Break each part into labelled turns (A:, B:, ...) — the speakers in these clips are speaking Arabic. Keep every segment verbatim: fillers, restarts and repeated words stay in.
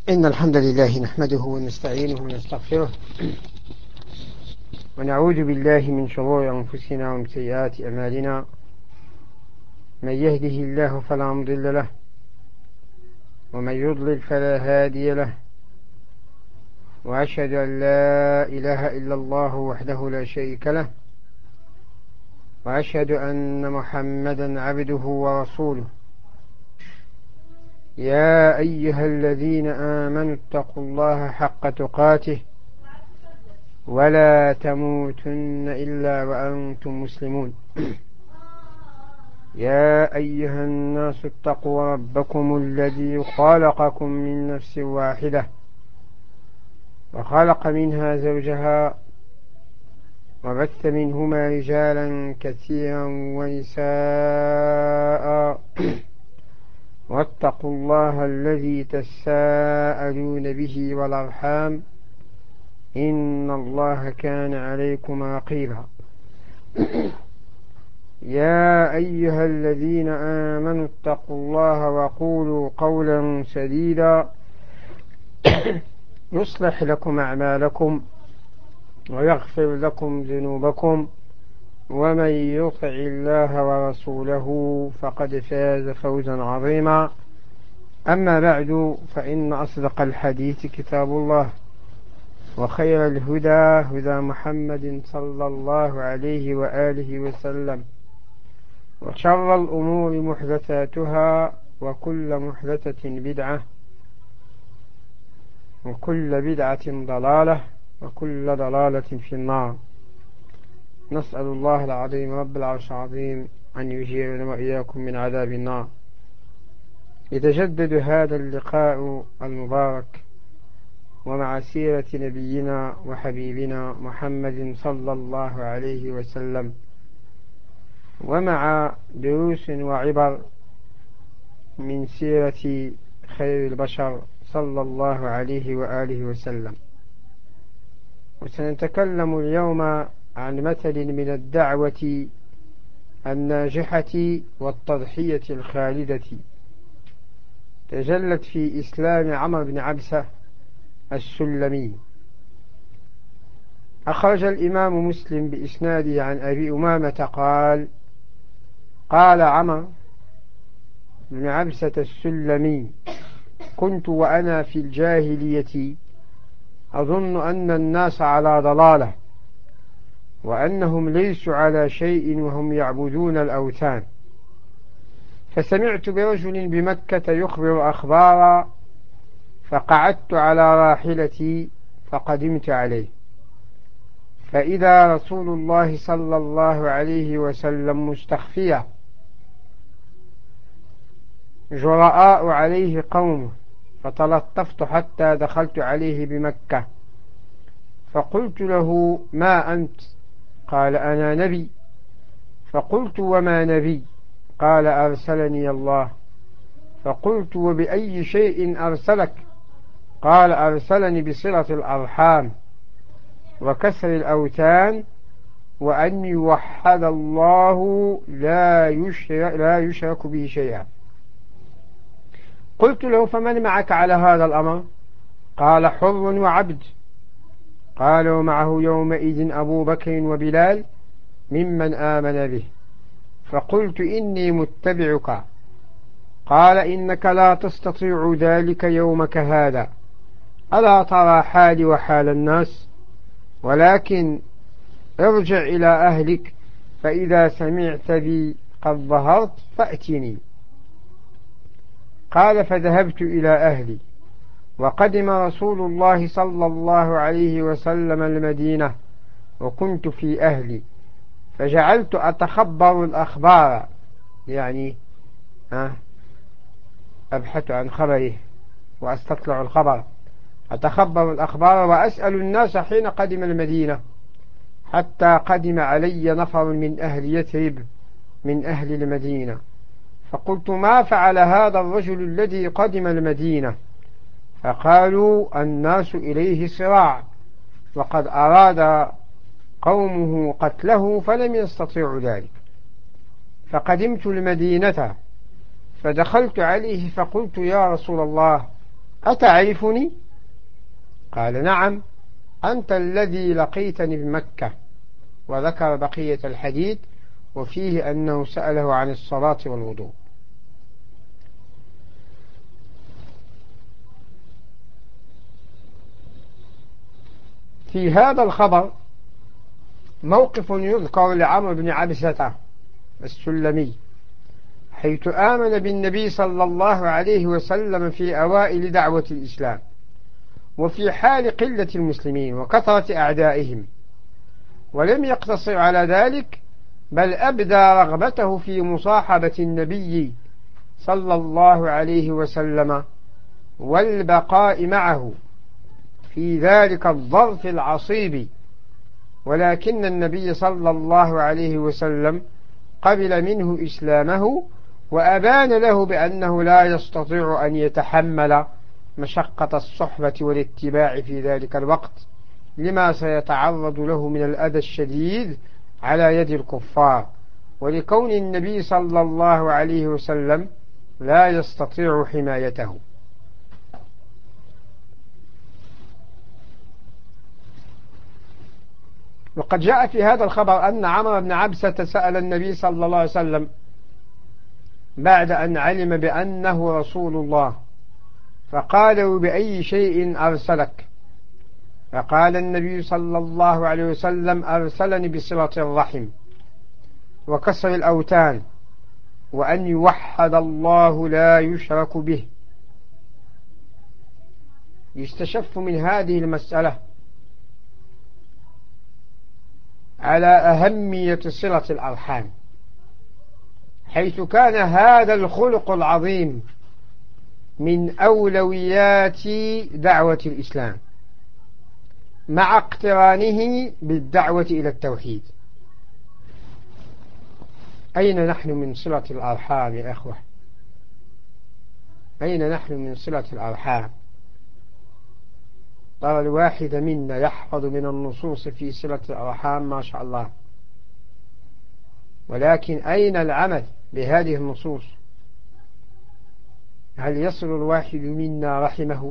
A: إن الحمد لله نحمده ونستعينه ونستغفره ونعوذ بالله من شرور أنفسنا ومن سيئات أعمالنا. من يهده الله فلا مضل له ومن يضلل فلا هادي له، وأشهد أن لا إله إلا الله وحده لا شريك له، وأشهد أن محمدا عبده ورسوله. يا أيها الذين آمنوا اتقوا الله حق تقاته ولا تموتن إلا وأنتم مسلمون. يا أيها الناس اتقوا ربكم الذي خلقكم من نفس واحدة وخلق منها زوجها وبث منهما رجالا كثيرا ونساء واتقوا الله الذي تساءلون به والأرحام إن الله كان عليكم رقيبا. يا أيها الذين آمنوا اتقوا الله وقولوا قولا سديدا يصلح لكم أعمالكم ويغفر لكم ذنوبكم، ومن يطع الله ورسوله فقد فاز فوزا عظيما. أما بعد، فإن أصدق الحديث كتاب الله، وخير الهدى هدى محمد صلى الله عليه وآله وسلم، وشر الأمور محدثاتها، وكل محدثة بدعة، وكل بدعة ضلالة، وكل ضلالة في النار. نسأل الله العظيم رب العرش العظيم أن يجيرنا وإياكم من عذاب النار. يتجدد هذا اللقاء المبارك ومع سيرة نبينا وحبيبنا محمد صلى الله عليه وسلم، ومع دروس وعبر من سيرة خير البشر صلى الله عليه وآله وسلم. وسنتكلم اليوم عن مثل من الدعوة الناجحة والتضحية الخالدة تجلت في إسلام عمرو بن عبسة السلمي. أخرج الإمام مسلم بإسناده عن أبي أمامة قال: قال عمرو بن عبسة السلمي: كنت وأنا في الجاهلية أظن أن الناس على ضلالة، وأنهم ليسوا على شيء وهم يعبدون الأوثان، فسمعت برجل بمكة يخبر أخبارا، فقعدت على راحلتي فقدمت عليه، فإذا رسول الله صلى الله عليه وسلم مستخفيا، جراء عليه قومه، فتلطفت حتى دخلت عليه بمكة، فقلت له: ما أنت؟ قال: أنا نبي. فقلت: وما نبي؟ قال: أرسلني الله. فقلت: وبأي شيء أرسلك؟ قال: أرسلني بصلة الأرحام وكسر الأوثان وأن يوحد الله لا يشرك, لا يشرك به شيئا. قلت له: فمن معك على هذا الأمر؟ قال: حر وعبد. قال: ومعه يومئذ أبو بكر وبلال ممن آمن به. فقلت: إني متبعك. قال: إنك لا تستطيع ذلك يومك هذا، ألا ترى حالي وحال الناس؟ ولكن ارجع إلى أهلك، فإذا سمعت بي قد ظهرت فأتني. قال: فذهبت إلى أهلي، وقدم رسول الله صلى الله عليه وسلم المدينة، وكنت في أهلي، فجعلت أتخبر الأخبار، يعني أبحث عن خبره وأستطلع الخبر، أتخبر الأخبار وأسأل الناس حين قدم المدينة، حتى قدم علي نفر من أهل يثرب من أهل المدينة، فقلت: ما فعل هذا الرجل الذي قدم المدينة؟ فقالوا: الناس إليه صراع، وقد أراد قومه قتله فلم يستطيعوا ذلك. فقدمت المدينة فدخلت عليه فقلت: يا رسول الله، أتعرفني؟ قال نعم، أنت الذي لقيتني بمكة. وذكر بقية الحديث، وفيه أنه سأله عن الصلاة والوضوء. في هذا الخبر موقف يذكر لعمرو بن عبسة السلمي، حيث آمن بالنبي صلى الله عليه وسلم في أوائل دعوة الإسلام، وفي حال قلة المسلمين وكثرة أعدائهم، ولم يقتصر على ذلك، بل أبدى رغبته في مصاحبة النبي صلى الله عليه وسلم والبقاء معه في ذلك الظرف العصيب، ولكن النبي صلى الله عليه وسلم قبل منه إسلامه، وأبان له بأنه لا يستطيع أن يتحمل مشقة الصحبة والاتباع في ذلك الوقت، لما سيتعرض له من الأذى الشديد على يد الكفار، ولكون النبي صلى الله عليه وسلم لا يستطيع حمايته. وقد جاء في هذا الخبر أن عمرو بن عبسة سأل النبي صلى الله عليه وسلم بعد أن علم بأنه رسول الله، فقال: بأي شيء أرسلك؟ فقال النبي صلى الله عليه وسلم: أرسلني بصلة الرحم وكسر الأوتان وأن يوحد الله لا يشرك به. يستشف من هذه المسألة على أهمية صلة الأرحام، حيث كان هذا الخلق العظيم من أولويات دعوة الإسلام، مع اقترانه بالدعوة إلى التوحيد. أين نحن من صلة الأرحام يا أخوة؟ أين نحن من صلة الأرحام؟ ترى الواحد منا يحفظ من النصوص في صلة الأرحام ما شاء الله، ولكن أين العمل بهذه النصوص؟ هل يصل الواحد منا رحمه؟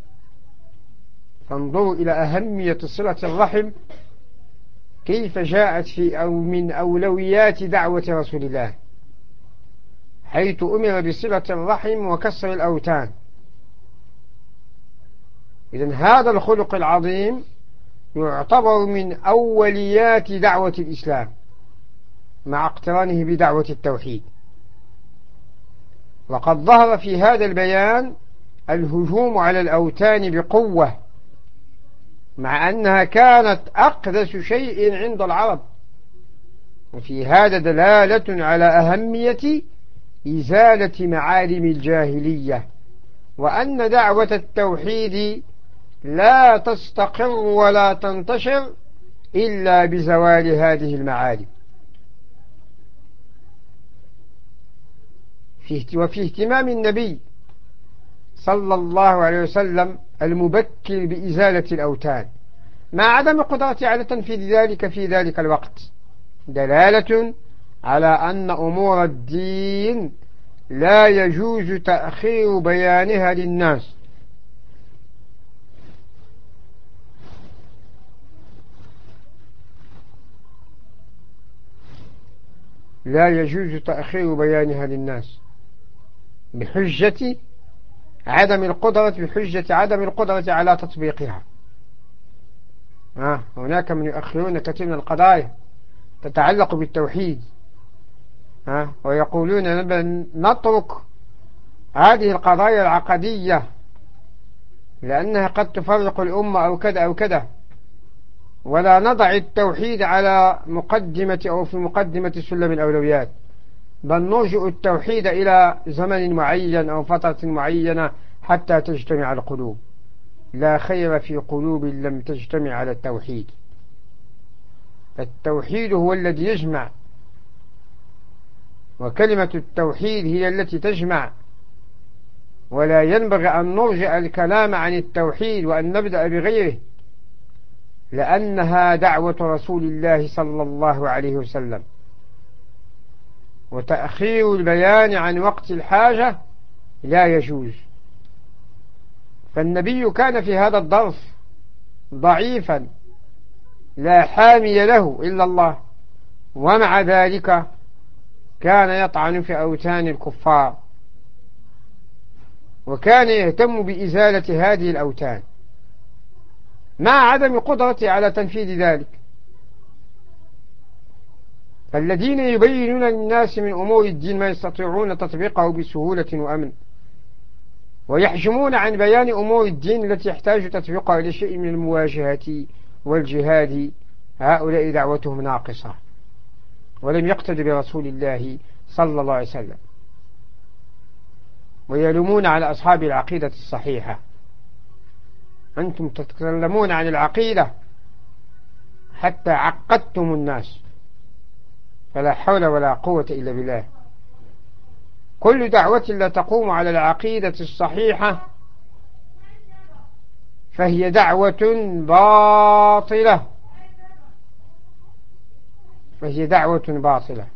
A: فانظروا إلى أهمية صلة الرحم، كيف جاءت في أو من أولويات دعوة رسول الله، حيث أمر بصلة الرحم وكسر الأوتان. إذن هذا الخلق العظيم يعتبر من أوليات دعوة الإسلام، مع اقترانه بدعوة التوحيد. وقد ظهر في هذا البيان الهجوم على الأوتان بقوة، مع أنها كانت أقدس شيء عند العرب، وفي هذا دلالة على أهمية إزالة معالم الجاهلية، وأن دعوة التوحيد لا تستقر ولا تنتشر إلا بزوال هذه المعالم. وفي اهتمام النبي صلى الله عليه وسلم المبكر بإزالة الأوتان، مع عدم قدرة على تنفيذ ذلك في ذلك الوقت، دلالة على أن أمور الدين لا يجوز تأخير بيانها للناس، لا يجوز تأخير بيانها للناس بحجة عدم القدرة بحجة عدم القدرة على تطبيقها. آه هناك من يؤخرون كثير من القضايا تتعلق بالتوحيد، آه ويقولون نترك هذه القضايا العقدية لأنها قد تفرق الأمة أو كذا أو كذا، ولا نضع التوحيد على مقدمة أو في مقدمة سلم الأولويات، بل نرجع التوحيد إلى زمن معين أو فترة معينة حتى تجتمع القلوب. لا خير في قلوب لم تجتمع على التوحيد. التوحيد هو الذي يجمع، وكلمة التوحيد هي التي تجمع، ولا ينبغي أن نرجع الكلام عن التوحيد وأن نبدأ بغيره، لأنها دعوة رسول الله صلى الله عليه وسلم، وتأخير البيان عن وقت الحاجة لا يجوز. فالنبي كان في هذا الظرف ضعيفا لا حامي له إلا الله، ومع ذلك كان يطعن في أوثان الكفار، وكان يهتم بإزالة هذه الأوثان مع عدم قدرته على تنفيذ ذلك. فالذين يبينون للناس من أمور الدين ما يستطيعون تطبيقه بسهولة وأمن، ويحجمون عن بيان أمور الدين التي يحتاج تطبيقها إلى شيء من المواجهة والجهاد، هؤلاء دعوتهم ناقصة ولم يقتد برسول الله صلى الله عليه وسلم، ويلومون على أصحاب العقيدة الصحيحة. أنتم تتكلمون عن العقيدة حتى عقدتم الناس، فلا حول ولا قوة إلا بالله. كل دعوة لا تقوم على العقيدة الصحيحة فهي دعوة باطلة، فهي دعوة باطلة.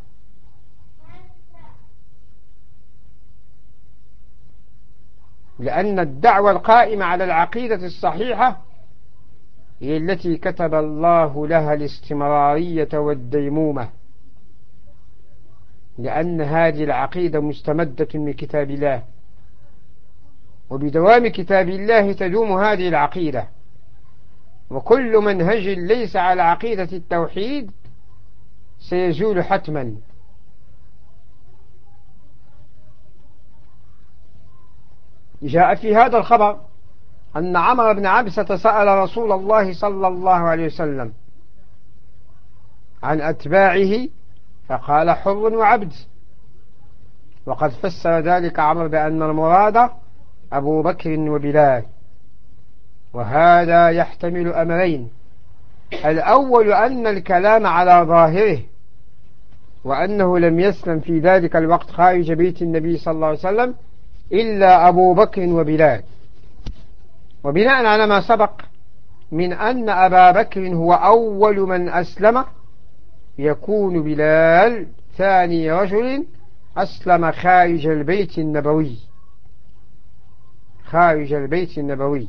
A: لأن الدعوة القائمة على العقيدة الصحيحة هي التي كتب الله لها الاستمرارية والديمومة، لأن هذه العقيدة مستمدة من كتاب الله، وبدوام كتاب الله تدوم هذه العقيدة. وكل منهج ليس على عقيدة التوحيد سيزول حتما. جاء في هذا الخبر أن عمرو بن عبسة سأل رسول الله صلى الله عليه وسلم عن أتباعه فقال حر وعبد، وقد فسر ذلك عمرو بأن المراد أبو بكر وبلال، وهذا يحتمل أمرين: الأول أن الكلام على ظاهره، وأنه لم يسلم في ذلك الوقت خارج بيت النبي صلى الله عليه وسلم إلا أبو بكر وبلال، وبناء على ما سبق من أن أبا بكر هو أول من أسلم يكون بلال ثاني رجل أسلم خارج البيت النبوي، خارج البيت النبوي.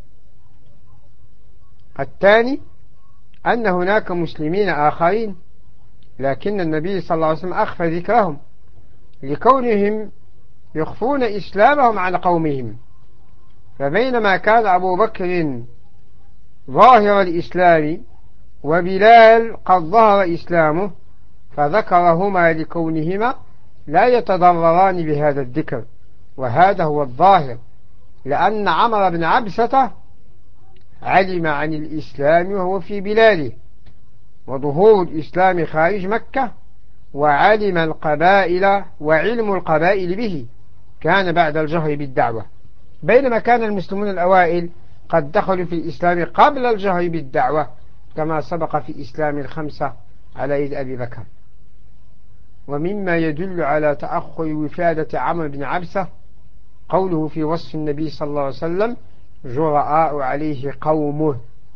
A: الثاني أن هناك مسلمين آخرين لكن النبي صلى الله عليه وسلم أخفى ذكرهم لكونهم يخفون إسلامهم عن قومهم، فبينما كان أبو بكر ظاهر الإسلام وبلال قد ظهر إسلامه فذكرهما لكونهما لا يتضرران بهذا الذكر، وهذا هو الظاهر، لأن عمرو بن عبسة علم عن الإسلام وهو في بلاده وظهور الإسلام خارج مكة، وعلم القبائل وعلم القبائل به كان بعد الجهر بالدعوة، بينما كان المسلمون الأوائل قد دخلوا في الإسلام قبل الجهر بالدعوة كما سبق في إسلام الخمسة على يد أبي بكر. ومما يدل على تأخر وفادة عمرو بن عبسة قوله في وصف النبي صلى الله عليه وسلم جرآء عليه قومه،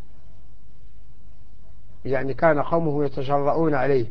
A: يعني كان قومه يتجرؤون عليه.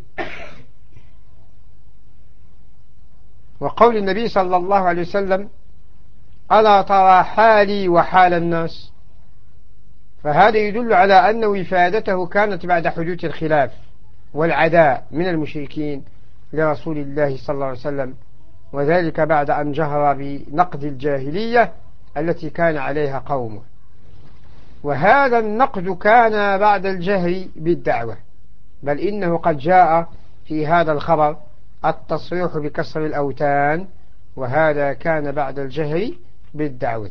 A: وقول النبي صلى الله عليه وسلم ألا ترى حالي وحال الناس، فهذا يدل على أن وفادته كانت بعد حدوث الخلاف والعداء من المشركين لرسول الله صلى الله عليه وسلم، وذلك بعد أن جهر بنقد الجاهلية التي كان عليها قومه، وهذا النقد كان بعد الجهر بالدعوة، بل إنه قد جاء في هذا الخبر التصريح بكسر الأوثان، وهذا كان بعد الجهر بالدعوة.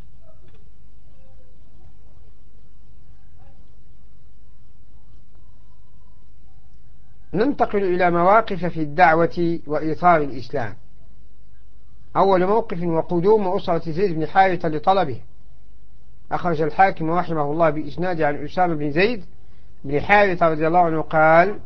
A: ننتقل إلى مواقف في الدعوة وإيثار الإسلام. أول موقف وقدوم أسرة زيد بن حارثة لطلبه. أخرج الحاكم رحمه الله بإسناد عن أسامة بن زيد بن حارثة رضي الله عنه قال: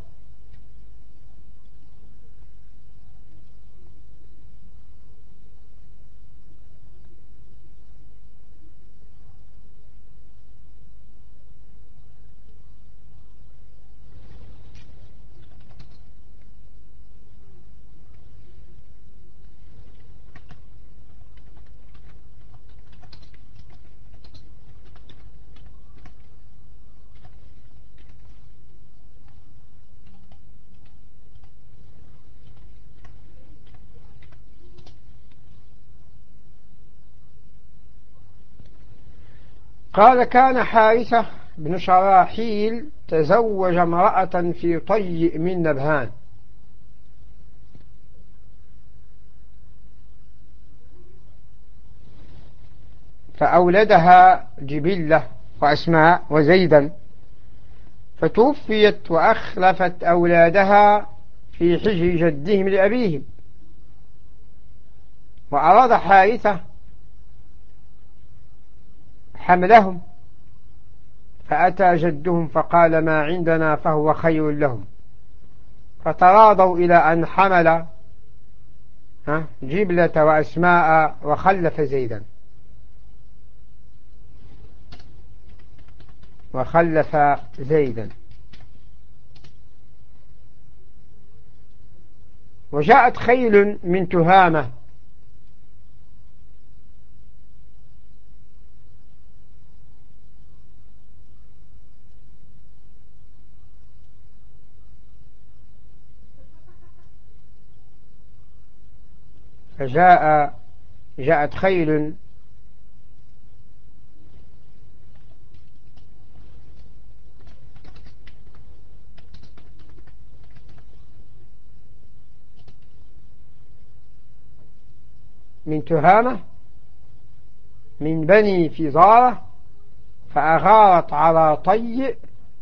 A: قال كان حارثة بن شراحيل تزوج امرأة في طي من نبهان، فأولدها جبلة وأسماء وزيدا، فتوفيت وأخلفت أولادها في حجر جدهم لأبيهم. وأراد حارثة حملهم، فأتى جدهم فقال ما عندنا فهو خير لهم، فتراضوا إلى أن حمل جبلة وأسماء وخلف زيدا وخلف زيدا وجاءت خيل من تهامة فجاء جاءت خيل من تهامة من بني فزارة، فأغارت على طي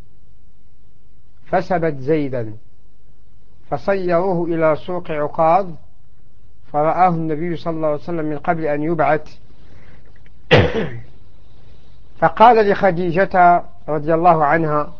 A: فسبت زيدا، فصيروه إلى سوق عكاظ، فرآه النبي صلى الله عليه وسلم من قبل أن يبعث، فقال لخديجة رضي الله عنها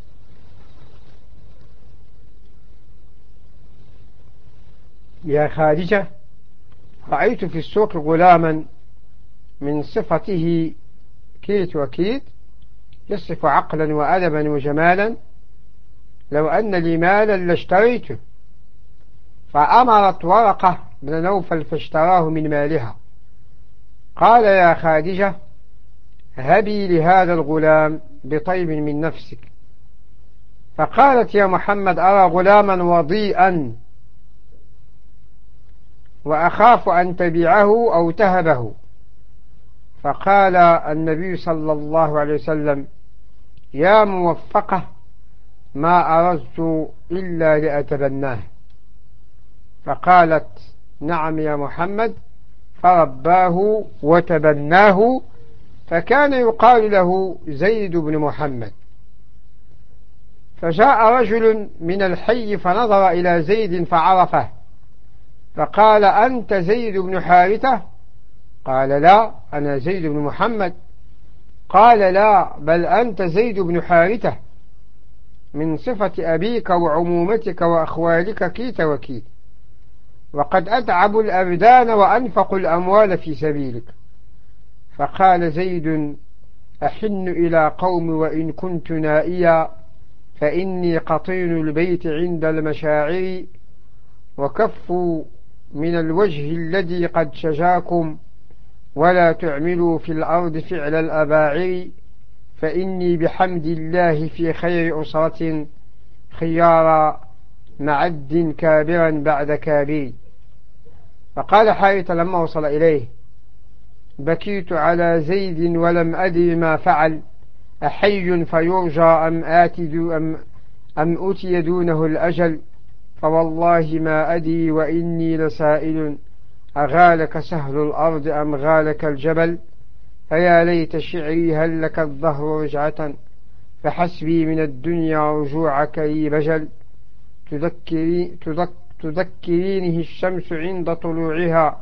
A: يا خادجة، رأيت في السوق غلاما من صفته كيت وكيت، يصف عقلا وأدبا وجمالا، لو أن لي مالا لاشتريته. فأمرت ورقة بن نوفل فاشتراه من مالها. قال يا خادجة هبي لهذا الغلام بطيب من نفسك. فقالت يا محمد أرى غلاما وضيئا وأخاف أن تبيعه أو تهبه. فقال النبي صلى الله عليه وسلم يا موفقة ما أردت إلا لأتبناه. فقالت نعم يا محمد، فرباه وتبناه، فكان يقال له زيد بن محمد. فجاء رجل من الحي فنظر إلى زيد فعرفه، فقال أنت زيد بن حارثة؟ قال لا أنا زيد بن محمد. قال لا بل أنت زيد بن حارثة، من صفة أبيك وعمومتك وأخوالك كيت وكيت، وقد أتعبوا الأبدان وأنفقوا الأموال في سبيلك. فقال زيد أحن إلى قوم وإن كنت نائيا، فإني قطين البيت عند المشاعر، وكفوا من الوجه الذي قد شجاكم، ولا تعملوا في الأرض فعل الأباعر، فإني بحمد الله في خير أسرة خيارا، معد كابرا بعد كابر. فقال حارثة لما وصل إليه بكيت على زيد ولم أدري ما فعل، أحي فيرجى أم آتي أم, أم أتي دونه الأجل، فوالله ما أدري وإني لسائل، أغالك سهل الأرض أم غالك الجبل، فيا ليت شعري هل لك الظهر رجعة، فحسبي من الدنيا رجوعك لي بجل، تذكري تذك تذكرينه الشمس عند طلوعها،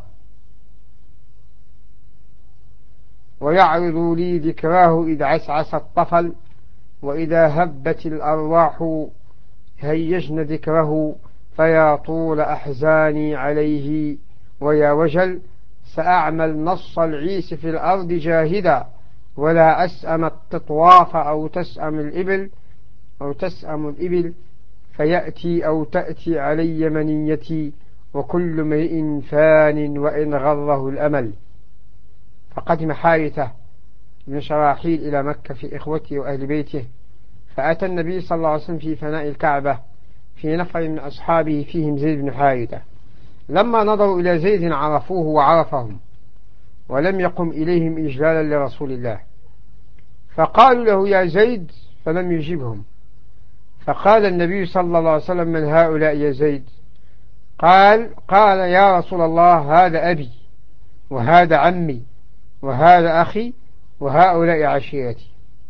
A: ويعرض لي ذكراه إذ عسعس الطفل، وإذا هبت الأرواح هيجن ذكره، فيا طول أحزاني عليه ويا وجل، سأعمل نص العيس في الأرض جاهدا، ولا أسأم التطواف أو تسأم الإبل أو تسأم الإبل، فيأتي أو تأتي علي منيتي، وكل امرئ فان وإن غره الأمل. فقدم حارثة بن شراحيل إلى مكة في إخوته وأهل بيته، فأتى النبي صلى الله عليه وسلم في فناء الكعبة في نفر من أصحابه فيهم زيد بن حارثة. لما نظروا إلى زيد عرفوه وعرفهم، ولم يقم إليهم إجلالا لرسول الله. فقالوا له يا زيد فلم يجبهم. فقال النبي صلى الله عليه وسلم من هؤلاء يا زيد؟ قال قال يا رسول الله هذا أبي وهذا عمي وهذا أخي وهؤلاء عشيرتي.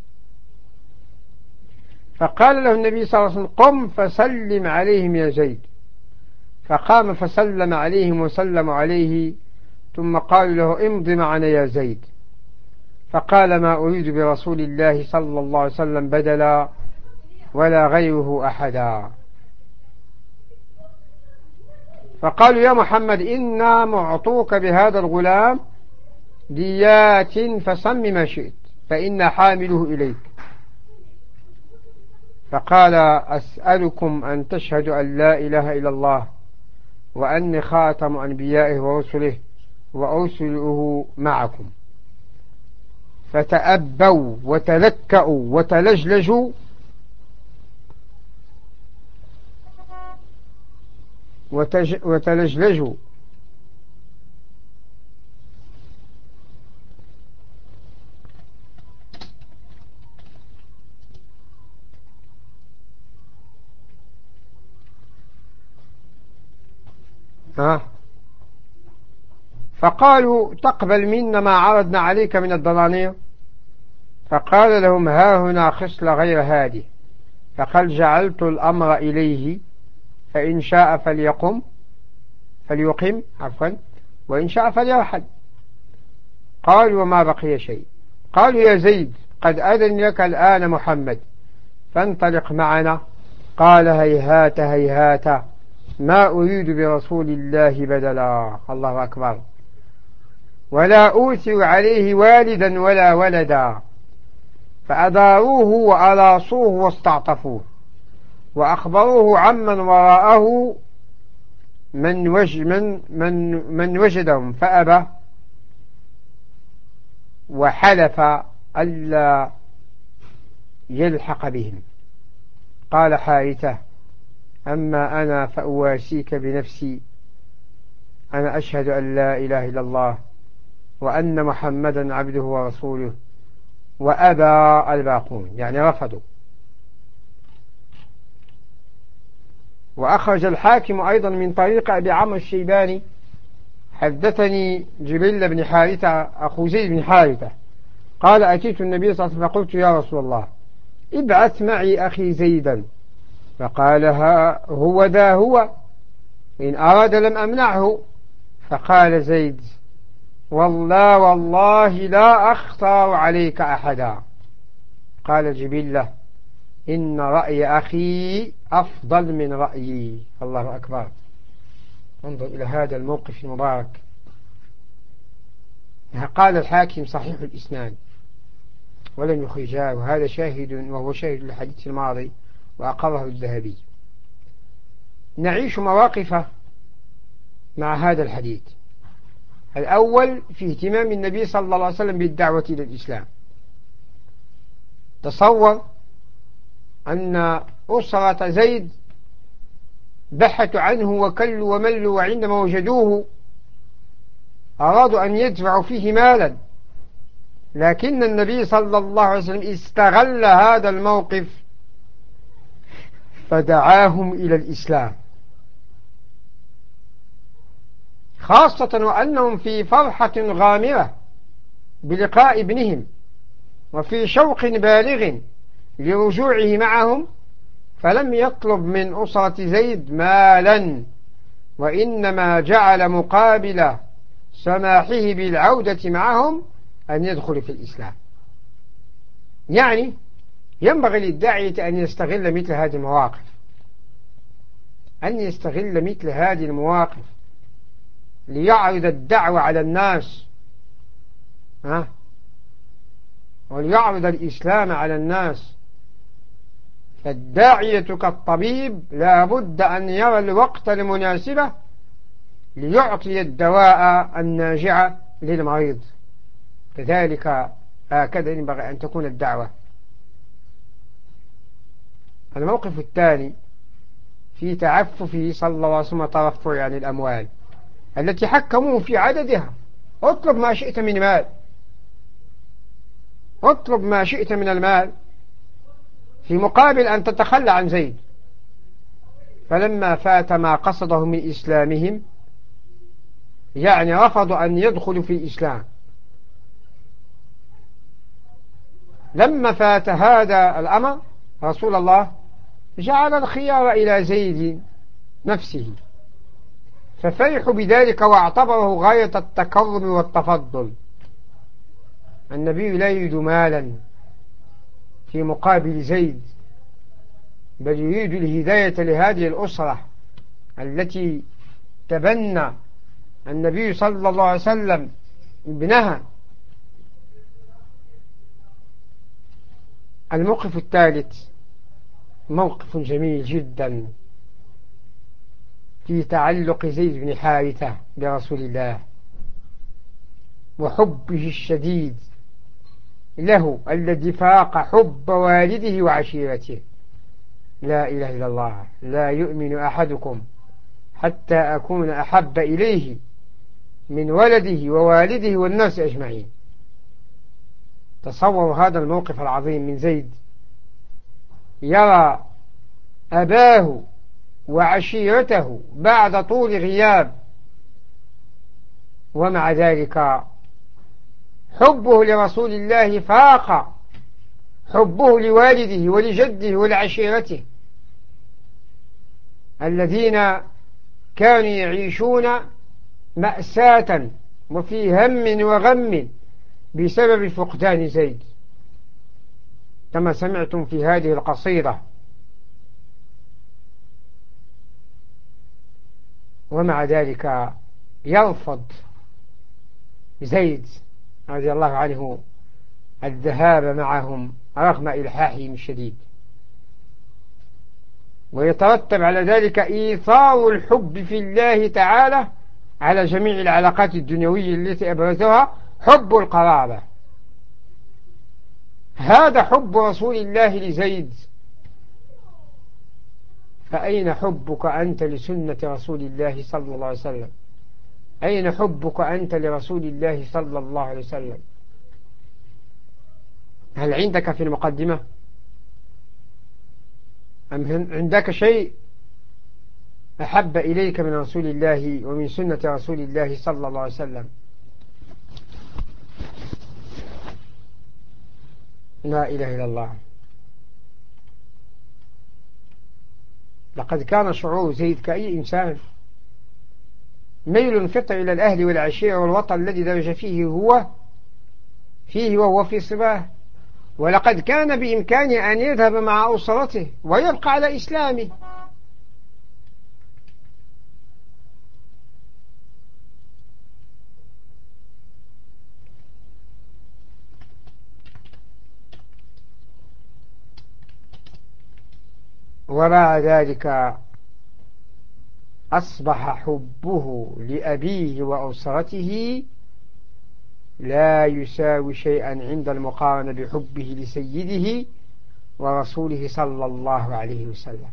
A: فقال له النبي صلى الله عليه وسلم قم فسلم عليهم يا زيد. فقام فسلم عليهم وسلم عليه، ثم قالوا له امض معنا يا زيد. فقال ما أريد برسول الله صلى الله عليه وسلم بدلا ولا غيره أحدا. فقالوا يا محمد إنا معطوك بهذا الغلام ديات فسم ما شئت فإنا حامله إليك. فقال أسألكم أن تشهدوا أن لا إله إلا الله وأني خاتم أنبيائه ورسله وأرسله معكم. فتأبوا وتلكأوا وتلجلجوا وتج... وتلجلجوا ها فقالوا تقبل منا ما عرضنا عليك من الضنانير؟ فقال لهم ها هنا خصلة غير هذه. فقال جعلت الأمر إليه فإن شاء فليقم فليقم عفوا وإن شاء فليرحل. قالوا وما بقي شيء؟ قالوا يا زيد قد أذن لك الآن محمد فانطلق معنا. قال هيهات هيهات ما أريد برسول الله بدلا. الله أكبر. ولا أوثر عليه والدا ولا ولدا. فأداروه وألاصوه واستعطفوه وأخبروه عمن وراءه من, وج من, من, من وجدهم فأبى وحلف ألا يلحق بهم. قال حارثة أما أنا فأواسيك بنفسي أنا أشهد أن لا إله إلا الله وأن محمدا عبده ورسوله. وأبى الباقون يعني رفضوا. وأخرج الحاكم أيضا من طريق أبي عمرو الشيباني حدثني جبل بن حارثة أخو زيد بن حارثة قال أتيت النبي صلى الله عليه وسلم فقلت يا رسول الله ابعث معي أخي زيدا. فقال ها هو ذا هو إن أراد لم أمنعه. فقال زيد والله والله لا أختار عليك أحدا. قال جبلة إن رأي أخي أفضل من رأيي. الله أكبر. انظر إلى هذا الموقف المبارك. قال الحاكم صحيح الإسناد ولم يخرجاه وهذا شاهد وهو شاهد للحديث الماضي وأقره الذهبي. نعيش مواقف مع هذا الحديث. الأول في اهتمام النبي صلى الله عليه وسلم بالدعوة إلى الإسلام. تصور أن أسرة زيد بحثوا عنه وكلوا وملوا وعندما وجدوه أرادوا أن يدفعوا فيه مالا، لكن النبي صلى الله عليه وسلم استغل هذا الموقف فدعاهم إلى الإسلام، خاصة وأنهم في فرحة غامرة بلقاء ابنهم وفي شوق بالغ لرجوعه معهم، فلم يطلب من أسرة زيد مالا، وإنما جعل مقابل سماحه بالعودة معهم أن يدخل في الإسلام. يعني ينبغي للداعية أن يستغل مثل هذه المواقف، أن يستغل مثل هذه المواقف ليعرض الدعوة على الناس، ها؟ وليعرض الإسلام على الناس. فالداعية كالطبيب لا بد أن يرى الوقت المناسبة ليعطي الدواء الناجع للمريض. كذلك هكذا ينبغي أن تكون الدعوة. الموقف الثاني في تعففه صلى الله عليه وسلم ترفع عن الأموال التي حكموه في عددها. اطلب ما شئت من مال، اطلب ما شئت من المال في مقابل أن تتخلى عن زيد. فلما فات ما قصده من إسلامهم، يعني رفضوا أن يدخلوا في الإسلام، لما فات هذا الأمر رسول الله جعل الخيار إلى زيد نفسه، ففرحوا بذلك واعتبره غاية التكرم والتفضل. النبي لا يريد مالا في مقابل زيد، بل يريد الهداية لهذه الأسرة التي تبنى النبي صلى الله عليه وسلم ابنها. الموقف الثالث موقف جميل جدا في تعلق زيد بن حارثة برسول الله وحبه الشديد له الذي فاق حب والده وعشيرته. لا إله إلا الله. لا يؤمن أحدكم حتى أكون أحب إليه من ولده ووالده والناس أجمعين. تصوروا هذا الموقف العظيم من زيد، يرى أباه وعشيرته بعد طول غياب، ومع ذلك حبه لرسول الله فاق حبه لوالده ولجده ولعشيرته الذين كانوا يعيشون مأساة وفي هم وغم بسبب فقدان زيد، كما سمعتم في هذه القصيدة. ومع ذلك يرفض زيد رضي الله عنه الذهاب معهم رغم إلحاحهم الشديد، ويترتب على ذلك إيثار الحب في الله تعالى على جميع العلاقات الدنيوية التي أبرزها حب القرابة. هذا حب رسول الله لزيد، فأين حبك أنت لسنة رسول الله صلى الله عليه وسلم؟ أين حبك أنت لرسول الله صلى الله عليه وسلم؟ هل عندك في المقدمة أم عندك شيء أحب إليك من رسول الله ومن سنة رسول الله صلى الله عليه وسلم؟ لا إله إلا الله. لقد كان شعور زيد كأي إنسان، ميل فطري إلى الأهل والعشيرة والوطن الذي درج فيه هو فيه وهو في صباه، ولقد كان بإمكانه أن يذهب مع أسرته ويبقى على إسلامه. ومع ذلك أصبح حبه لأبيه وأسرته لا يساوي شيئا عند المقارنة بحبه لسيده ورسوله صلى الله عليه وسلم.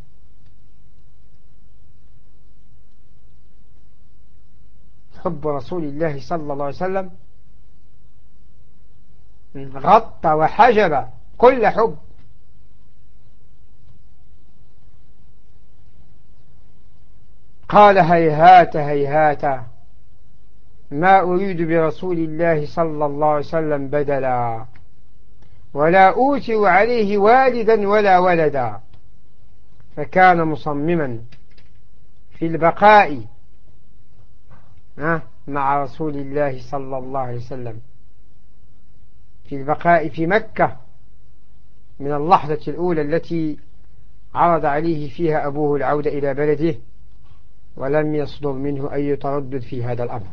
A: حب رسول الله صلى الله عليه وسلم غطى وحجب كل حب. قال هيهات هيهات ما أريد برسول الله صلى الله عليه وسلم بدلا، ولا أوتر عليه والدا ولا ولدا. فكان مصمما في البقاء مع رسول الله صلى الله عليه وسلم، في البقاء في مكة من اللحظة الأولى التي عرض عليه فيها أبوه العودة إلى بلده، ولم يصدر منه أي تردد في هذا الأمر.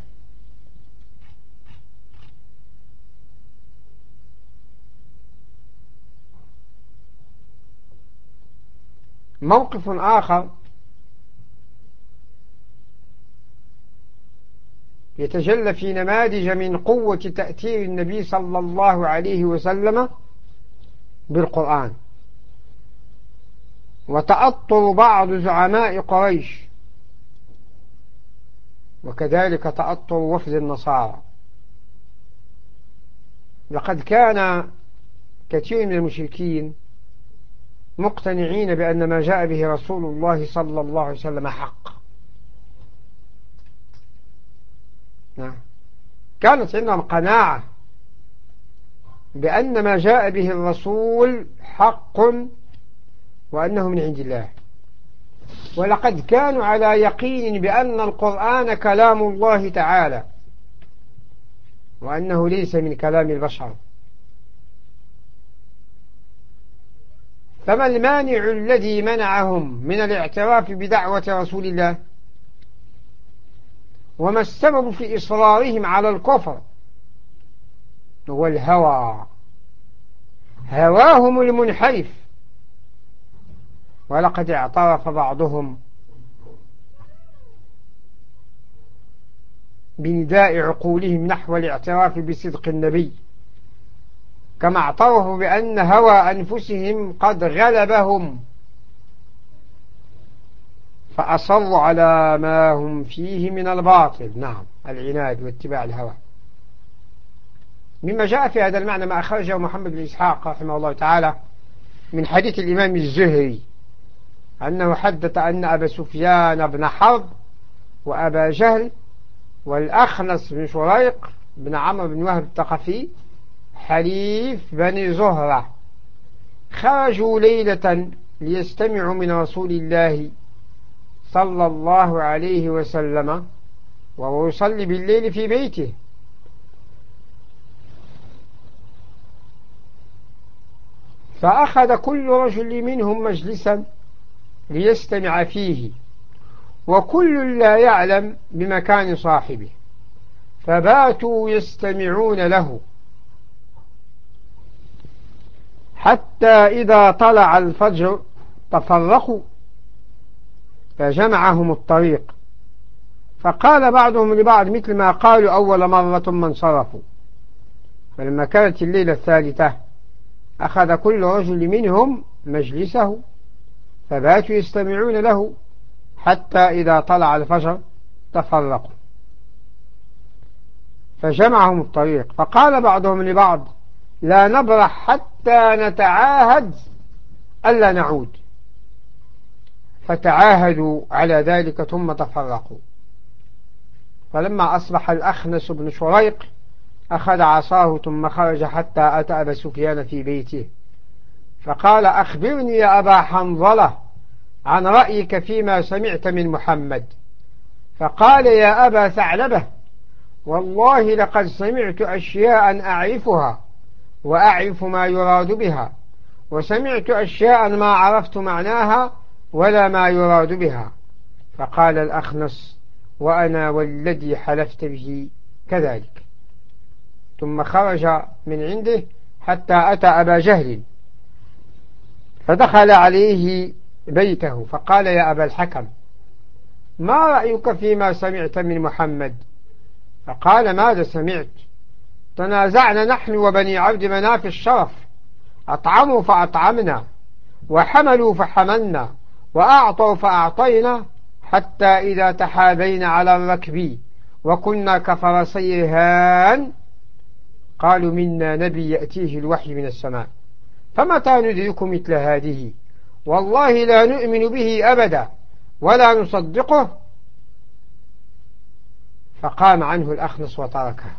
A: موقف آخر يتجلى في نماذج من قوة تأثير النبي صلى الله عليه وسلم بالقرآن، وتأطر بعض زعماء قريش، وكذلك تأطر وفد النصارى. لقد كان كثير من المشركين مقتنعين بأن ما جاء به رسول الله صلى الله عليه وسلم حق. نعم. كانت عندهم قناعة بأن ما جاء به الرسول حق وأنه من عند الله، ولقد كانوا على يقين بأن القرآن كلام الله تعالى وأنه ليس من كلام البشر. فما المانع الذي منعهم من الاعتراف بدعوة رسول الله؟ وما السبب في إصرارهم على الكفر؟ هو الهوى، هواهم المنحرف. ولقد اعترف بعضهم بنداء عقولهم نحو الاعتراف بصدق النبي، كما اعترفوا بأن هوى أنفسهم قد غلبهم فأصروا على ما هم فيه من الباطل. نعم، العناد واتباع الهوى. مما جاء في هذا المعنى ما أخرجه محمد بن إسحاق رحمه الله تعالى من حديث الإمام الزهري أنه حدث أن أبا سفيان بن حرب وأبا جهل والأخنس بن شريق بن عمرو بن وهب الثقفي حليف بني زهرة خرجوا ليلة ليستمعوا من رسول الله صلى الله عليه وسلم وهو يصلي بالليل في بيته، فأخذ كل رجل منهم مجلسا ليستمع فيه، وكل لا يعلم بمكان صاحبه، فباتوا يستمعون له حتى إذا طلع الفجر تفرقوا فجمعهم الطريق، فقال بعضهم لبعض مثل ما قالوا أول مرة ثم انصرفوا. فلما كانت الليلة الثالثة أخذ كل رجل منهم مجلسه فباتوا يستمعون له حتى إذا طلع الفجر تفرقوا فجمعهم الطريق، فقال بعضهم لبعض لا نبرح حتى نتعاهد ألا نعود، فتعاهدوا على ذلك ثم تفرقوا. فلما أصبح الأخنس بن شريق أخذ عصاه ثم خرج حتى أتى أبا سفيان في بيته فقال أخبرني يا أبا حنظلة عن رأيك فيما سمعت من محمد. فقال يا أبا ثعلبة والله لقد سمعت أشياء أعرفها وأعرف ما يراد بها، وسمعت أشياء ما عرفت معناها ولا ما يراد بها. فقال الأخنس وأنا والذي حلفت به كذلك. ثم خرج من عنده حتى أتى أبا جهل فدخل عليه بيته فقال يا أبا الحكم ما رأيك فيما سمعت من محمد؟ فقال ماذا سمعت؟ تنازعنا نحن وبني عبد مناف الشرف، أطعموا فأطعمنا وحملوا فحملنا وأعطوا فأعطينا حتى إذا تحابينا على الركب وكنا كفرسي هان قالوا منا نبي يأتيه الوحي من السماء، فمتى ندرك مثل هذه؟ والله لا نؤمن به أبدا ولا نصدقه. فقام عنه الأخنس وتركه.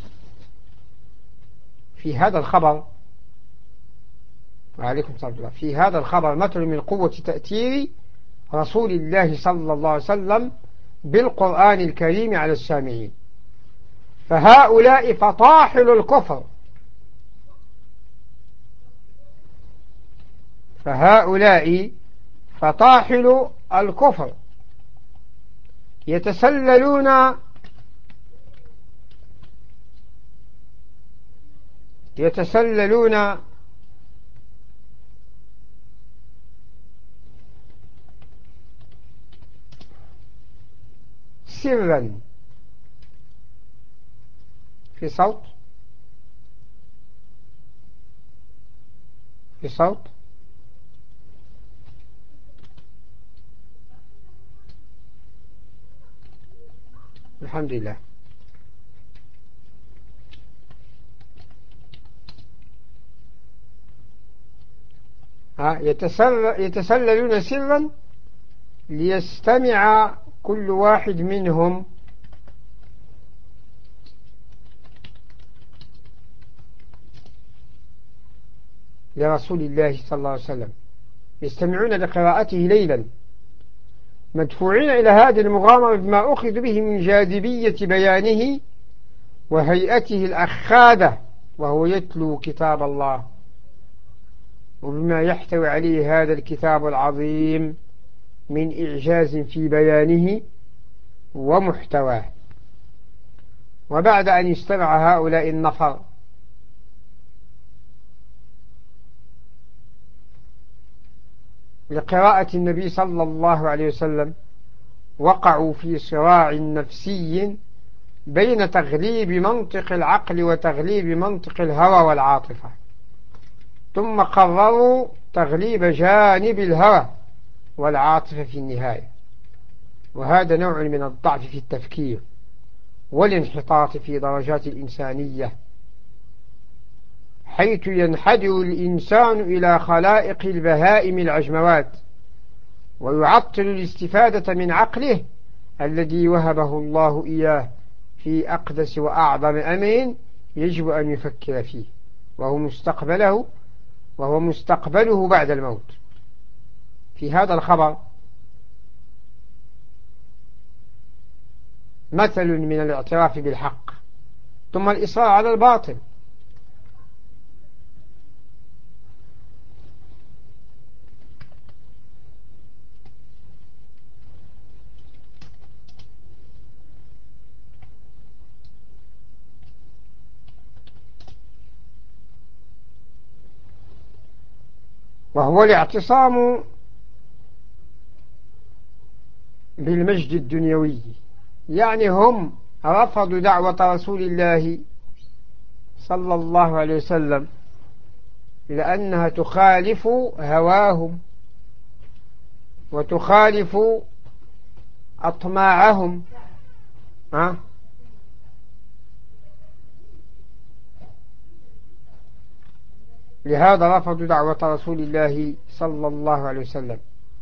A: في هذا الخبر وعليكم السلام الله في هذا الخبر مثل من قوة تأثير رسول الله صلى الله عليه وسلم بالقرآن الكريم على السامعين. فهؤلاء فطاحل الكفر فهؤلاء فطاحل الكفر يتسللون يتسللون سرا في صوت في صوت الحمد لله. يتسللون سرا ليستمع كل واحد منهم لرسول الله صلى الله عليه وسلم، يستمعون لقراءته ليلا، مدفوعين إلى هذه المغامرة بما أخذ به من جاذبية بيانه وهيئته الأخاذة وهو يتلو كتاب الله، وبما يحتوي عليه هذا الكتاب العظيم من إعجاز في بيانه ومحتواه. وبعد أن استمع هؤلاء النفر لقراءة النبي صلى الله عليه وسلم وقعوا في صراع نفسي بين تغليب منطق العقل وتغليب منطق الهوى والعاطفة، ثم قرروا تغليب جانب الهوى والعاطفة في النهاية. وهذا نوع من الضعف في التفكير والانحطاط في درجات الإنسانية، حيث ينحدر الإنسان إلى خلائق البهائم العجموات ويعطل الاستفادة من عقله الذي وهبه الله إياه في أقدس وأعظم أمر يجب أن يفكر فيه، وهو مستقبله وهو مستقبله بعد الموت. في هذا الخبر مثل من الاعتراف بالحق ثم الإصرار على الباطل. وهو الاعتصام بالمجد الدنيوي، يعني هم رفضوا دعوة رسول الله صلى الله عليه وسلم لأنها تخالف هواهم وتخالف أطماعهم. ها؟ لهذا رفضوا دعوة رسول الله صلى الله عليه وسلم.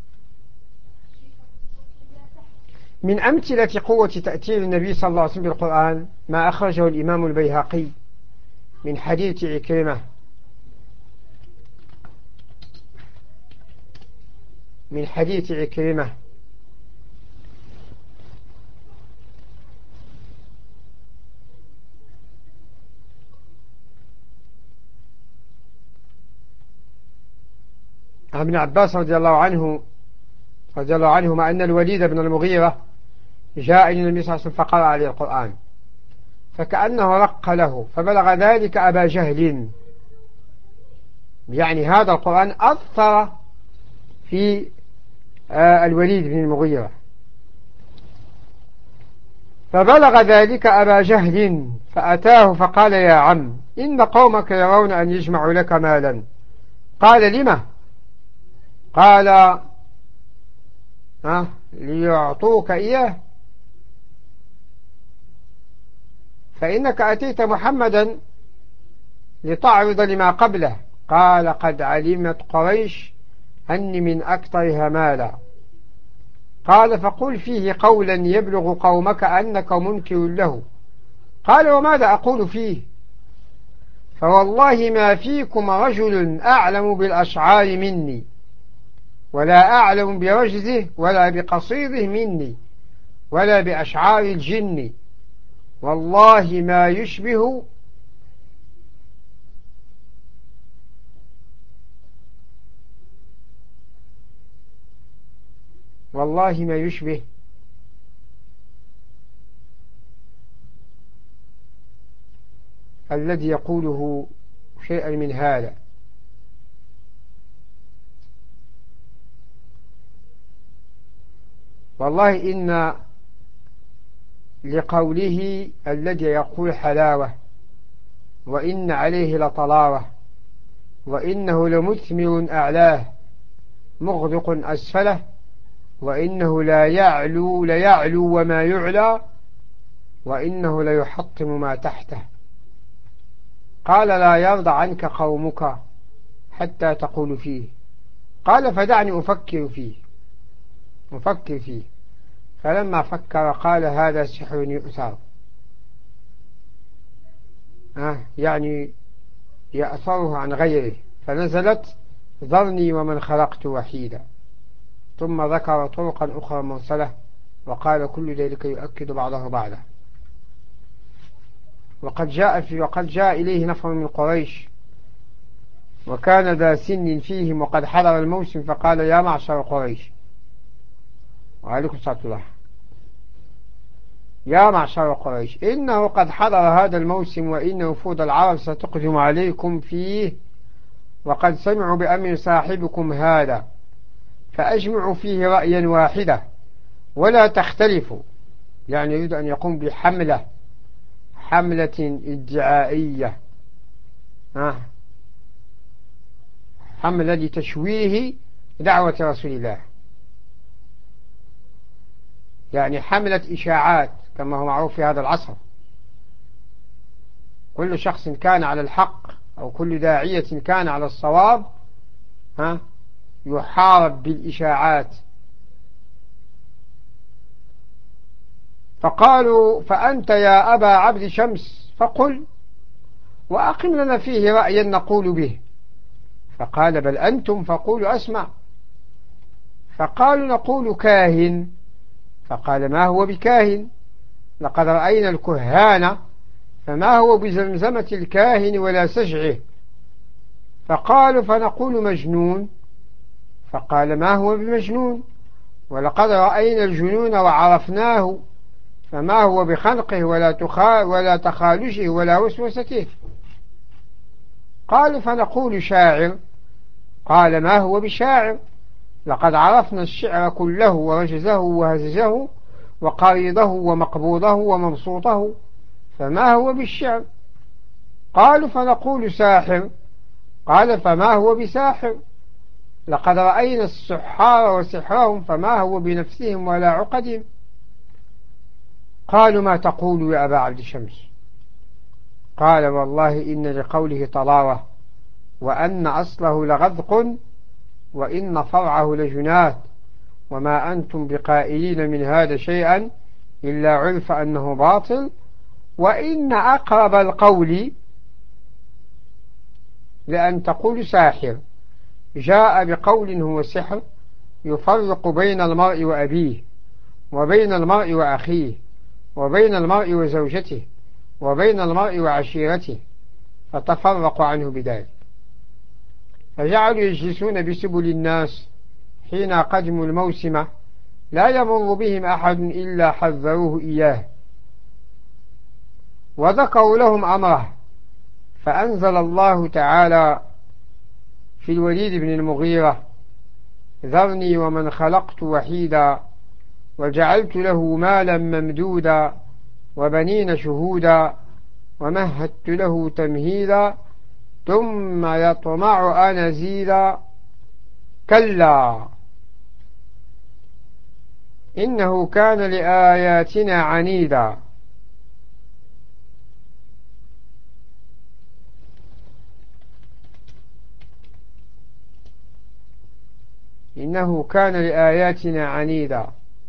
A: من أمثلة قوة تأثير النبي صلى الله عليه وسلم بالقرآن ما أخرجه الإمام البيهقي من حديث عكرمة من حديث عكرمة عن ابن عباس رضي الله عنه رضي الله عنهما أن الوليد بن المغيرة جاء إلى النبي صلى الله عليه وسلم فقرأ عليه القرآن فكأنه رق له فبلغ ذلك أبا جهل، يعني هذا القرآن أثر في الوليد بن المغيرة، فبلغ ذلك أبا جهل فأتاه فقال يا عم إن قومك يرون أن يجمعوا لك مالا. قال لما؟ قال ها ليعطوك إياه فإنك أتيت محمدا لتعرض لما قبله. قال قد علمت قريش أني من أكثرها مالا. قال فقل فيه قولا يبلغ قومك أنك منكر له. قال وماذا أقول فيه؟ فوالله ما فيكم رجل أعلم بالأشعار مني ولا أعلم برجزه ولا بقصيده مني ولا بأشعار الجن، والله ما يشبه والله ما يشبه الذي يقوله شيئا من هذا. والله إن لقوله الذي يقول حلاوة وإن عليه لطلاوة وإنه لمثمر أعلاه مغدق أسفله وإنه لا يعلو ليعلو وما يعلى وإنه ليحطم ما تحته. قال لا يرضى عنك قومك حتى تقول فيه قال فدعني أفكر فيه أفكر فيه فلما فكر قال هذا سحر يؤثر، آه يعني يأثره عن غيره، فنزلت ذرني ومن خلقت وحيدا، ثم ذكر طرقا أخرى مرسلة وقال كل ذلك يؤكد بعضه بعضا. وقد جاء في وقد جاء إليه نفر من قريش وكان ذا سن فيهم وقد حضر الموسم فقال يا معشر قريش، وعليكم الصلاة والسلام، يا معشر قريش إنه قد حضر هذا الموسم وإن وفود العرب ستقدم عليكم فيه وقد سمعوا بأمر صاحبكم هذا، فأجمعوا فيه رأيا واحدة ولا تختلفوا. يعني يريد أن يقوم بحملة حملة ادعائية، آه. حملة لتشويه دعوة رسول الله، يعني حملة إشاعات كما هو معروف في هذا العصر. كل شخص كان على الحق أو كل داعية كان على الصواب ها يحارب بالإشاعات. فقالوا فأنت يا أبا عبد شمس فقل وأقم لنا فيه رأيا نقول به. فقال بل أنتم فقولوا أسمع. فقالوا نقول كاهن. فقال ما هو بكاهن؟ لقد رأينا الكهان فما هو بزمزمة الكاهن ولا سجعه. فقالوا فنقول مجنون. فقال ما هو بمجنون؟ ولقد رأينا الجنون وعرفناه فما هو بخنقه ولا, تخا ولا تخالشه ولا وسوسته. قالوا فنقول شاعر. قال ما هو بشاعر؟ لقد عرفنا الشعر كله ورجزه وهززه وقريضه ومقبوضه ومبسوطه فما هو بالشعر؟ قالوا فنقول ساحر. قال فما هو بساحر؟ لقد رأينا السحار وسحرهم فما هو بنفسهم ولا عقدهم. قالوا ما تقول يا أبا عبد شمس؟ قال والله إن لقوله طلاوة وأن أصله لغذق وإن فرعه لجنات وما أنتم بقائلين من هذا شيئا إلا عرف أنه باطل وإن أقرب القول لأن تقول ساحر جاء بقول هو سحر يفرق بين المرء وأبيه وبين المرء وأخيه وبين المرء وزوجته وبين المرء وعشيرته فتفرقوا عنه بذلك. فجعلوا يجلسون بسبل الناس حين قدموا الموسم لا يمر بهم أحد إلا حذروه إياه وذكروا لهم أمره. فأنزل الله تعالى في الوليد بن المغيرة ذرني ومن خلقت وحيدا وجعلت له مالا ممدودا وبنين شهودا ومهدت له تمهيدا ثم يطمع أن أزيدا كلا إنه كان لآياتنا عنيدا. إنه كان لآياتنا عنيدا.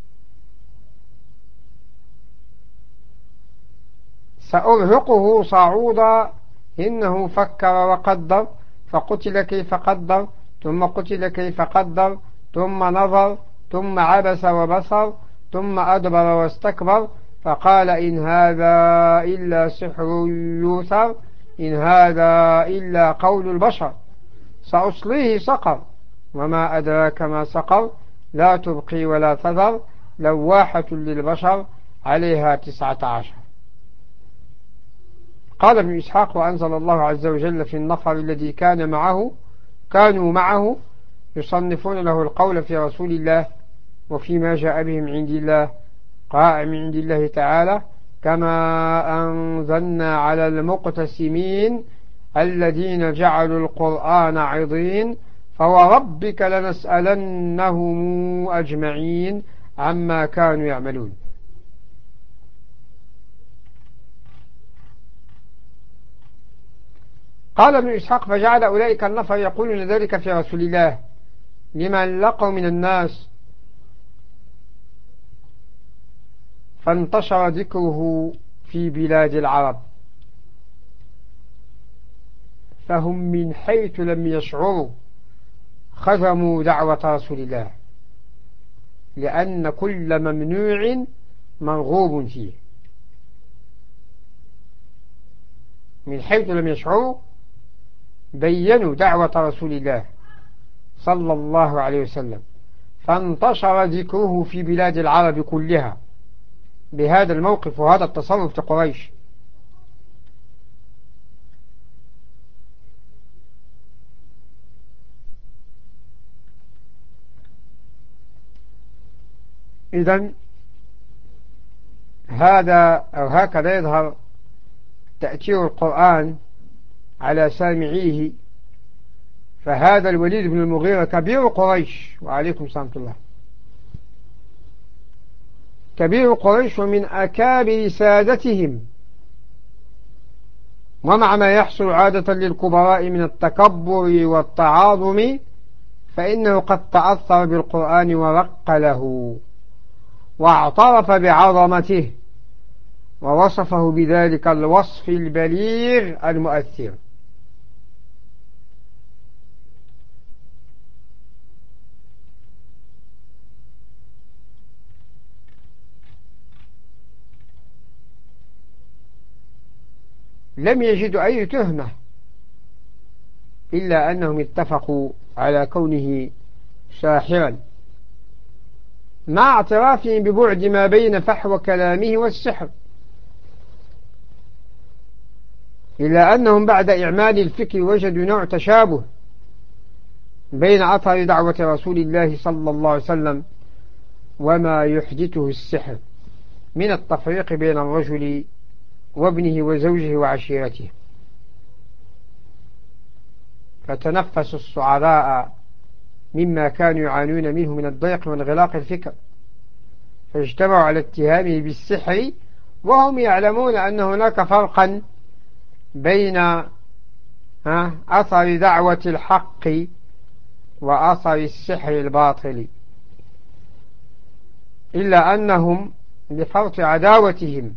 A: سأرهقه صعودا إنه فكر وقدر فقتل كيف قدر ثم قتل كيف قدر ثم نظر ثم عبس وبصر ثم أدبر واستكبر فقال إن هذا إلا سحر يوثر إن هذا إلا قول البشر سأصليه سقر وما أدراك ما سقر لا تبقي ولا تذر لواحة للبشر عليها تسعة عشر. قال ابن إسحاق وأنزل الله عز وجل في النفر الذي كان معه كانوا معه يصنفون له القول في رسول الله وفيما جاء بهم عند الله قائم عند الله تعالى كما أنزلنا على المقتسمين الذين جعلوا القرآن عضين فوربك لنسألنهم أجمعين عما كانوا يعملون. قال ابن إسحاق فجعل أولئك النفر يقولون ذلك في رسول الله لمن لقوا من الناس، فانتشر ذكره في بلاد العرب، فهم من حيث لم يشعروا خدموا دعوة رسول الله، لأن كل ممنوع مرغوب فيه. من حيث لم يشعروا بينوا دعوة رسول الله صلى الله عليه وسلم، فانتشر ذكره في بلاد العرب كلها بهذا الموقف وهذا التصرف لقريش. إذن هذا أو هكذا يظهر تأثير القرآن على سامعيه. فهذا الوليد بن المغيرة كبير قريش، وعليكم سلام الله، كبير قريش ومن أكابر سادتهم، ومع ما يحصل عادة للكبراء من التكبر والتعاظم، فإنه قد تأثر بالقرآن ورق له واعترف بعظمته ووصفه بذلك الوصف البليغ المؤثر. لم يجدوا أي تهمة إلا أنهم اتفقوا على كونه ساحرا، مع اعترافهم ببعد ما بين فحوى كلامه والسحر، إلا أنهم بعد إعمال الفكر وجدوا نوع تشابه بين أثر دعوة رسول الله صلى الله عليه وسلم وما يحدثه السحر من التفريق بين الرجل وابنه وزوجه وعشيرته. فتنفسوا الصعراء مما كانوا يعانون منه من الضيق وانغلاق الفكر، فاجتمعوا على اتهامه بالسحر وهم يعلمون أن هناك فرقا بين أثر دعوة الحق وأثر السحر الباطل، إلا أنهم لفرط عداوتهم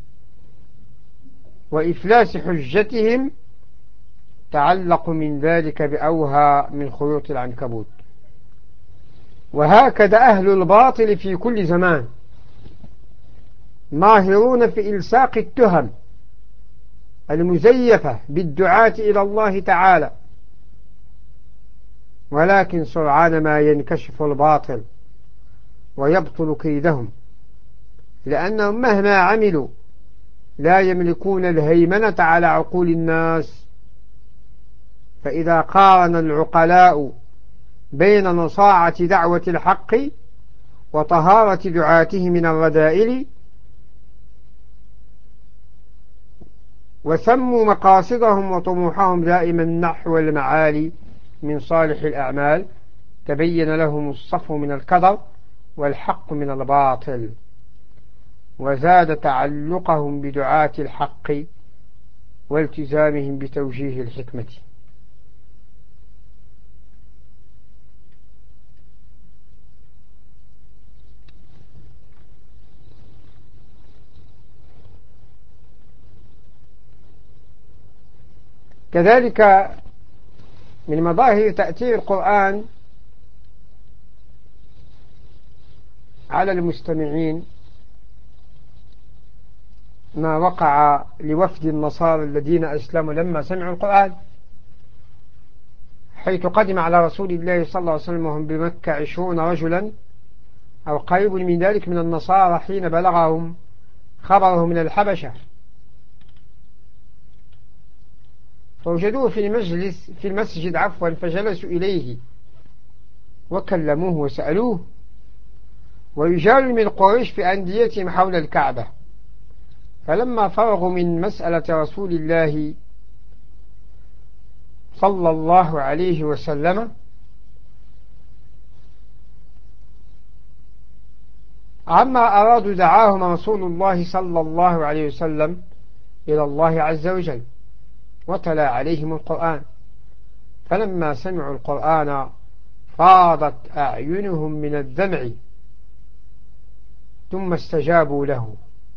A: وإفلاس حجتهم تعلقوا من ذلك بأوهى من خيوط العنكبوت. وهكذا أهل الباطل في كل زمان ماهرون في إلصاق التهم المزيفة بالدعاة إلى الله تعالى، ولكن سرعان ما ينكشف الباطل ويبطل كيدهم، لأنهم مهما عملوا لا يملكون الهيمنة على عقول الناس. فإذا قارن العقلاء بين نصاعة دعوة الحق وطهارة دعاته من الرذائل، وسموا مقاصدهم وطموحهم دائما نحو المعالي من صالح الأعمال، تبين لهم الصفو من الكدر والحق من الباطل، وزاد تعلقهم بدعاة الحق والتزامهم بتوجيه الحكمة. كذلك من مظاهر تأثير القرآن على المستمعين ما وقع لوفد النصارى الذين أسلموا لما سمعوا القرآن، حيث قدم على رسول الله صلى الله عليه وسلم وهم بمكة عشرون رجلا أو قريب من ذلك من النصارى حين بلغهم خبره من الحبشة، فوجدوه في المجلس في المسجد عفوا فجلسوا إليه وكلموه وسألوه، ورجال من قريش في أنديتهم حول الكعبة. فلما فرغوا من مسألة رسول الله صلى الله عليه وسلم عما أرادوا دعاهم رسول الله صلى الله عليه وسلم إلى الله عز وجل وتلا عليهم القرآن. فلما سمعوا القرآن فاضت أعينهم من الدمع ثم استجابوا له.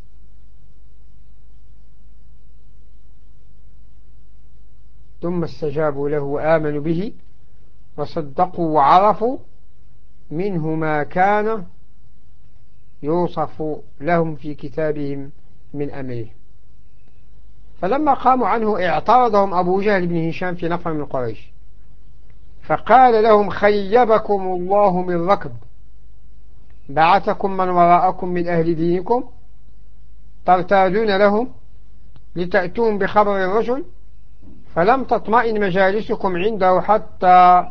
A: ثم استجابوا له وآمنوا به وصدقوا وعرفوا منه ما كان يوصف لهم في كتابهم من أمره. فلما قاموا عنه اعترضهم أبو جهل بن هشام في نفر من قريش فقال لهم: خيبكم الله من ركب، بعثكم من وراءكم من أهل دينكم ترتادون لهم لتأتون بخبر الرجل، فلم تطمئن مجالسكم عنده حتى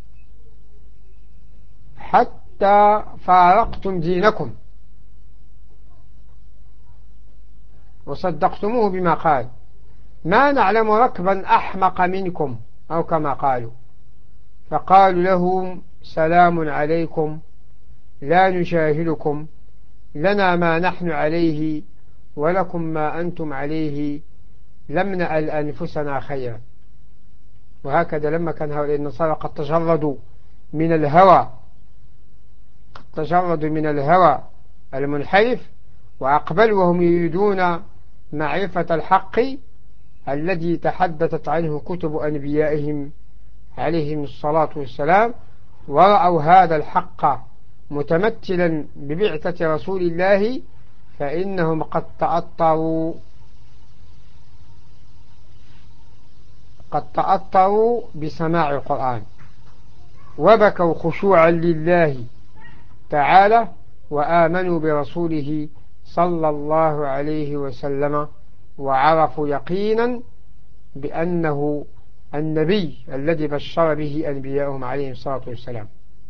A: حتى فارقتم دينكم وصدقتموه بما قال. ما نعلم ركبا أحمق منكم، أو كما قالوا. فقالوا لهم: سلام عليكم، لا نجاهلكم، لنا ما نحن عليه ولكم ما أنتم عليه، لم نأل أنفسنا خيرا. وهكذا لما كان هؤلاء النصارى قد تجردوا من الهوى تجردوا من الهوى المنحرف وأقبلوا وهم يريدون معرفة الحق الذي تحدثت عنه كتب أنبيائهم عليهم الصلاة والسلام، ورأوا هذا الحق متمثلا ببعثة رسول الله، فإنهم قد تأطروا قد تأطروا بسماع القرآن وبكوا خشوعا لله تعالى وآمنوا برسوله صلى الله عليه وسلم، وعرفوا يقينا بأنه النبي الذي بشر به أنبياءهم عليهم الصلاة والسلام.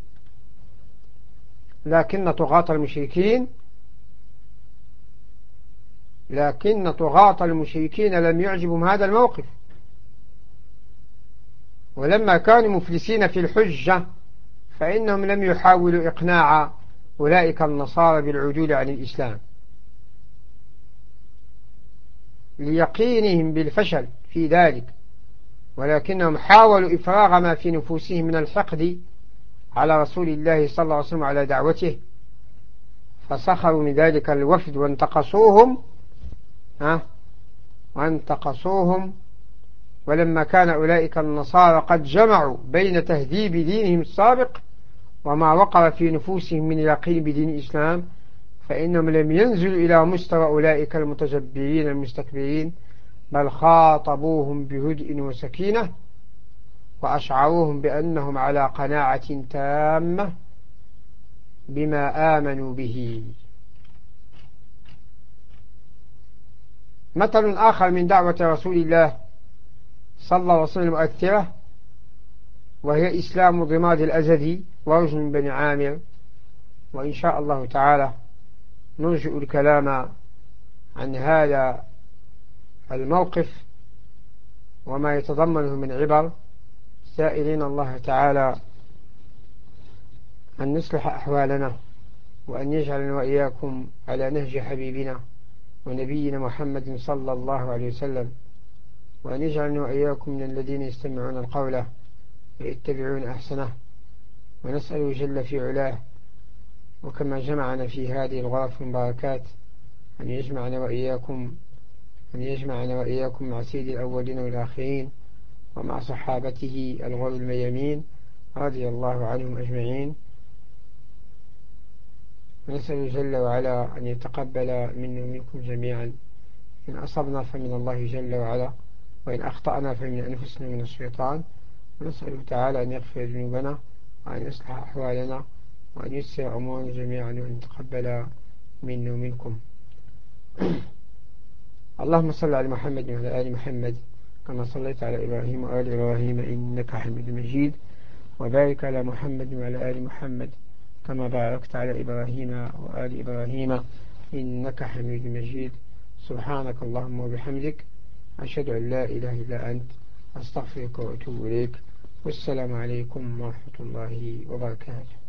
A: لكن طغاة المشركين لكن طغاة المشركين لم يعجبهم هذا الموقف، ولما كانوا مفلسين في الحجة فإنهم لم يحاولوا إقناع أولئك النصارى بالعدول عن الإسلام ليقينهم بالفشل في ذلك، ولكنهم حاولوا إفراغ ما في نفوسهم من الحقد على رسول الله صلى الله عليه وسلم على دعوته، فسخروا من ذلك الوفد وانتقصوهم ها وانتقصوهم ولما كان أولئك النصارى قد جمعوا بين تهذيب دينهم السابق وما وقع في نفوسهم من يقين بدين الإسلام، فإنهم لم ينزلوا إلى مستوى أولئك المتجبرين المستكبرين، بل خاطبوهم بهدء وسكينة وأشعروهم بأنهم على قناعة تامة بما آمنوا به. مثل آخر من دعوة رسول الله صلى الله عليه وسلم مؤثرة، وهي إسلام ضماد الأزدي ورجل من بني عامر، وإن شاء الله تعالى نرجئ الكلام عن هذا الموقف وما يتضمنه من عبر، سائلين الله تعالى أن يصلح أحوالنا وأن يجعلنا وإياكم على نهج حبيبنا ونبينا محمد صلى الله عليه وسلم، وأن يجعلنا وإياكم من الذين يستمعون القول ويتبعون أحسنه، ونسأله جل في علاه وكما جمعنا في هذه الغرف المباركات أن يجمعنا وإياكم أن يجمعنا وإياكم مع سيد الأولين والآخرين ومع صحابته الغر الميامين رضي الله عنهم أجمعين. ونسأل جل وعلا أن يتقبل منا ومنكم جميعا، إن أصبنا فمن الله جل وعلا، وإن أخطأنا فمن أنفسنا من الشيطان. ونسأله تعالى أن يغفر ذنوبنا وأن يصلح أحوالنا وأن يسر أمورنا جميعا وأن يتقبل منا ومنكم. اللهم صل على محمد وعلى آل محمد كما صليت على إبراهيم وآل إبراهيم إنك حميد مجيد، وبارك على محمد وعلى آل محمد كما باركت على إبراهيم وآل إبراهيم إنك حميد مجيد. سبحانك اللهم وبحمدك، أشهد أن لا إله إلا أنت، أستغفرك وأتوب إليك، والسلام عليكم ورحمة الله وبركاته.